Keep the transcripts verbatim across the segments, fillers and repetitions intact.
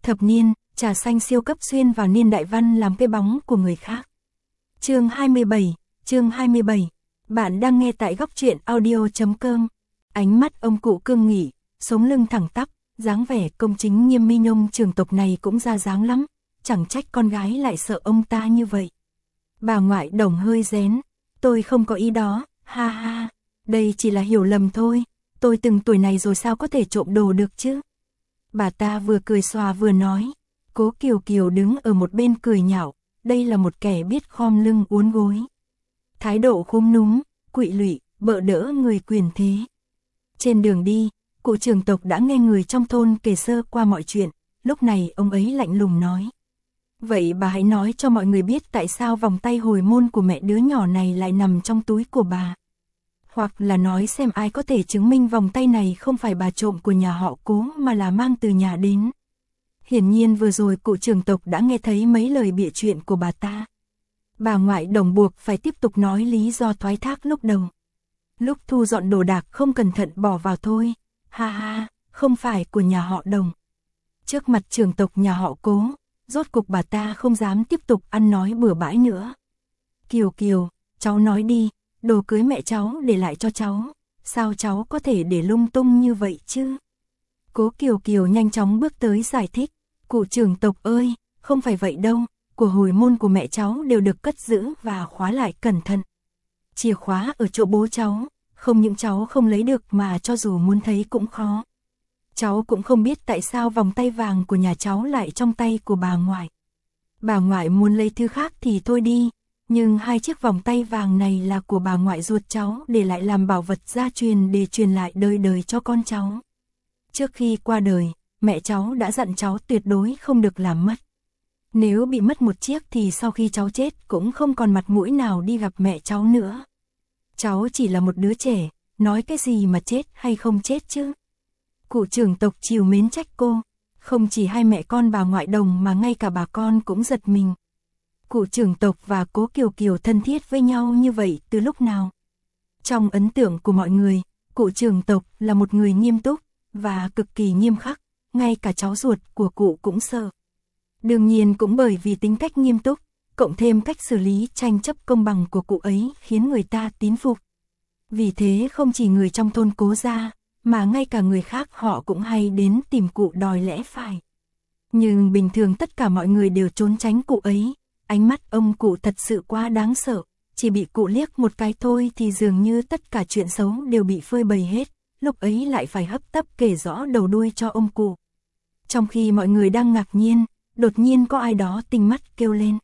Thập niên, trà xanh siêu cấp xuyên vào niên đại văn làm cái bóng của người khác. Chương hai mươi bảy, chương hai mươi bảy. Bạn đang nghe tại góc truyện audio chấm com. Ánh mắt ông cụ cương nghị, sống lưng thẳng tắp, dáng vẻ công chính nghiêm minh. Ông Trường Tộc này cũng ra dáng lắm, chẳng trách con gái lại sợ ông ta như vậy. Bà ngoại Đồng hơi rén, tôi không có ý đó, ha ha, đây chỉ là hiểu lầm thôi, tôi từng tuổi này rồi sao có thể trộm đồ được chứ. Bà ta vừa cười xòa vừa nói. Cố Kiều Kiều đứng ở một bên cười nhạo, đây là một kẻ biết khom lưng uốn gối. Thái độ khúm núm, quỵ lụy, bợ đỡ người quyền thế. Trên đường đi, cụ Trường Tộc đã nghe người trong thôn kể sơ qua mọi chuyện, lúc này ông ấy lạnh lùng nói. Vậy bà hãy nói cho mọi người biết tại sao vòng tay hồi môn của mẹ đứa nhỏ này lại nằm trong túi của bà. Hoặc là nói xem ai có thể chứng minh vòng tay này không phải bà trộm của nhà họ Cố mà là mang từ nhà đến. Hiển nhiên vừa rồi cụ Trường Tộc đã nghe thấy mấy lời bịa chuyện của bà ta. Bà ngoại Đồng buộc phải tiếp tục nói lý do thoái thác lúc đầu. Lúc thu dọn đồ đạc không cẩn thận bỏ vào thôi, ha ha, không phải của nhà họ Đồng. Trước mặt Trường Tộc nhà họ Cố, rốt cục bà ta không dám tiếp tục ăn nói bừa bãi nữa. Kiều Kiều, cháu nói đi, đồ cưới mẹ cháu để lại cho cháu, sao cháu có thể để lung tung như vậy chứ? Cố Kiều Kiều nhanh chóng bước tới giải thích, cụ Trường Tộc ơi, không phải vậy đâu, của hồi môn của mẹ cháu đều được cất giữ và khóa lại cẩn thận. Chìa khóa ở chỗ bố cháu, không những cháu không lấy được mà cho dù muốn thấy cũng khó. Cháu cũng không biết tại sao vòng tay vàng của nhà cháu lại trong tay của bà ngoại. Bà ngoại muốn lấy thứ khác thì thôi đi, nhưng hai chiếc vòng tay vàng này là của bà ngoại ruột cháu để lại làm bảo vật gia truyền để truyền lại đời đời cho con cháu. Trước khi qua đời, mẹ cháu đã dặn cháu tuyệt đối không được làm mất. Nếu bị mất một chiếc thì sau khi cháu chết cũng không còn mặt mũi nào đi gặp mẹ cháu nữa. Cháu chỉ là một đứa trẻ, nói cái gì mà chết hay không chết chứ. Cụ Trường Tộc trìu mến trách cô, không chỉ hai mẹ con bà ngoại Đồng mà ngay cả bà con cũng giật mình. Cụ Trường Tộc và Cố Kiều Kiều thân thiết với nhau như vậy từ lúc nào? Trong ấn tượng của mọi người, cụ Trường Tộc là một người nghiêm túc và cực kỳ nghiêm khắc, ngay cả cháu ruột của cụ cũng sợ. Đương nhiên cũng bởi vì tính cách nghiêm túc, cộng thêm cách xử lý tranh chấp công bằng của cụ ấy khiến người ta tín phục. Vì thế không chỉ người trong thôn Cố gia, mà ngay cả người khác họ cũng hay đến tìm cụ đòi lẽ phải. Nhưng bình thường tất cả mọi người đều trốn tránh cụ ấy, ánh mắt ông cụ thật sự quá đáng sợ, chỉ bị cụ liếc một cái thôi thì dường như tất cả chuyện xấu đều bị phơi bày hết, lúc ấy lại phải hấp tấp kể rõ đầu đuôi cho ông cụ. Trong khi mọi người đang ngạc nhiên, đột nhiên có ai đó tinh mắt kêu lên.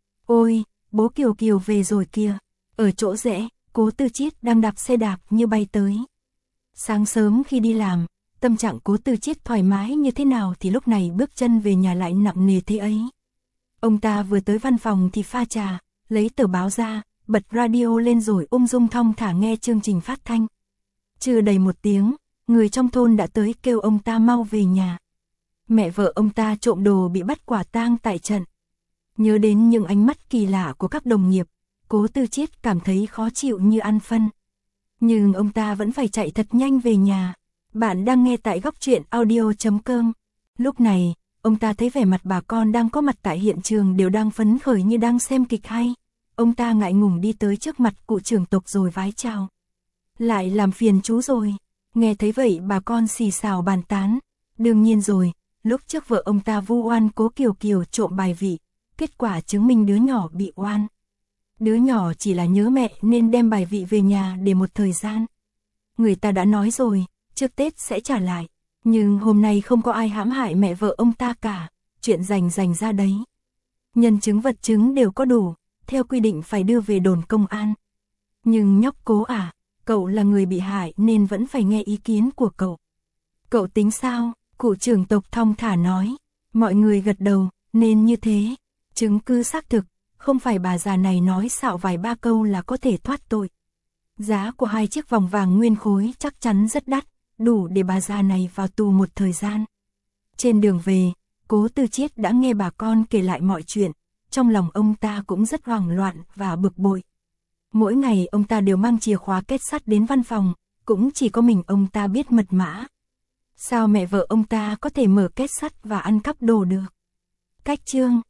Ôi, bố Kiều Kiều về rồi kìa, ở chỗ rẽ, Cố Tư Chiết đang đạp xe đạp như bay tới. Sáng sớm khi đi làm, tâm trạng Cố Tư Chiết thoải mái như thế nào thì lúc này bước chân về nhà lại nặng nề thế ấy. Ông ta vừa tới văn phòng thì pha trà, lấy tờ báo ra, bật radio lên rồi ung dung thong thả nghe chương trình phát thanh. Chưa đầy một tiếng, người trong thôn đã tới kêu ông ta mau về nhà. Mẹ vợ ông ta trộm đồ bị bắt quả tang tại trận. Nhớ đến những ánh mắt kỳ lạ của các đồng nghiệp, Cố Tư Chiết cảm thấy khó chịu như ăn phân. Nhưng ông ta vẫn phải chạy thật nhanh về nhà. Bạn đang nghe tại góc truyện audio chấm com. Lúc này, ông ta thấy vẻ mặt bà con đang có mặt tại hiện trường đều đang phấn khởi như đang xem kịch hay. Ông ta ngại ngùng đi tới trước mặt cụ Trường Tộc rồi vái chào. Lại làm phiền chú rồi. Nghe thấy vậy bà con xì xào bàn tán. Đương nhiên rồi, lúc trước vợ ông ta vu oan Cố Kiều Kiều trộm bài vị, kết quả chứng minh đứa nhỏ bị oan. Đứa nhỏ chỉ là nhớ mẹ nên đem bài vị về nhà để một thời gian. Người ta đã nói rồi, trước Tết sẽ trả lại. Nhưng hôm nay không có ai hãm hại mẹ vợ ông ta cả, chuyện rành rành ra đấy. Nhân chứng vật chứng đều có đủ, theo quy định phải đưa về đồn công an. Nhưng nhóc Cố à, cậu là người bị hại nên vẫn phải nghe ý kiến của cậu. Cậu tính sao? Cụ Trường Tộc thong thả nói. Mọi người gật đầu, nên như thế. Chứng cứ xác thực, không phải bà già này nói xạo vài ba câu là có thể thoát tội. Giá của hai chiếc vòng vàng nguyên khối chắc chắn rất đắt, đủ để bà già này vào tù một thời gian. Trên đường về, Cố Tư Chiết đã nghe bà con kể lại mọi chuyện, trong lòng ông ta cũng rất hoảng loạn và bực bội. Mỗi ngày ông ta đều mang chìa khóa kết sắt đến văn phòng, cũng chỉ có mình ông ta biết mật mã. Sao mẹ vợ ông ta có thể mở két sắt và ăn cắp đồ được? Cách chương